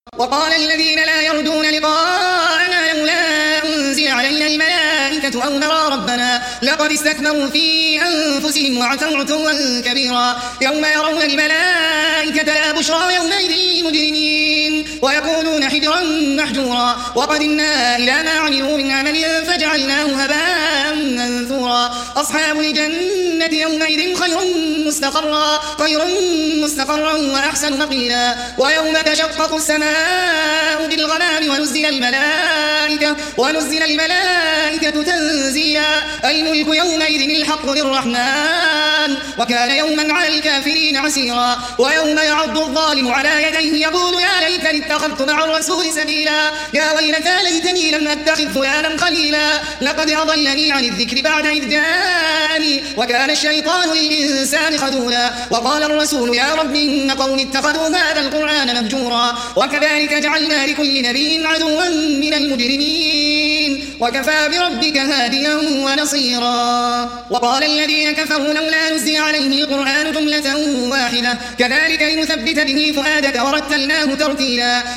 وقال الذين لا يرجون لقاءنا لولا أنزل علينا الملائكة أو نرى ربنا لقد استكبروا في أنفسهم وعتوا عتوا كبيرا يوم يرون الملائكة لا بشرى يومئذ للمجرمين ويقولون حجرا محجورا وقدمنا إلى ما عملوا من عمل فجعلناه هباء منثورا أصحاب الجنة يومئذ خير مستقرا وأحسن مقيلا ويوم تشقق السماء بالغمام ونزل الملائكة تنزيلا الملك يومئذ الحق للرحمن وكان يوما على الكافرين عسيرا ويوم يعض الظالم على يديه يقول يا ليتني اتخذت مع الرسول سبيلا يا ويلتى ليتني لم أتخذ فلانا خليلا لقد أضلني عن الذكر بعد إذ جاءني وكان الشيطان للإنسان خذولا وقال الرسول يا رب إن قومي اتخذوا هذا القرآن مهجورا وكذلك جعلنا لكل نبي عدوا من المجرمين وكفى بربك هاديا ونصيرا وقال الذين كفروا لولا نزل عليه القرآن جملة واحدة كذلك لنثبت به فؤادك ورتلناه ترتيلا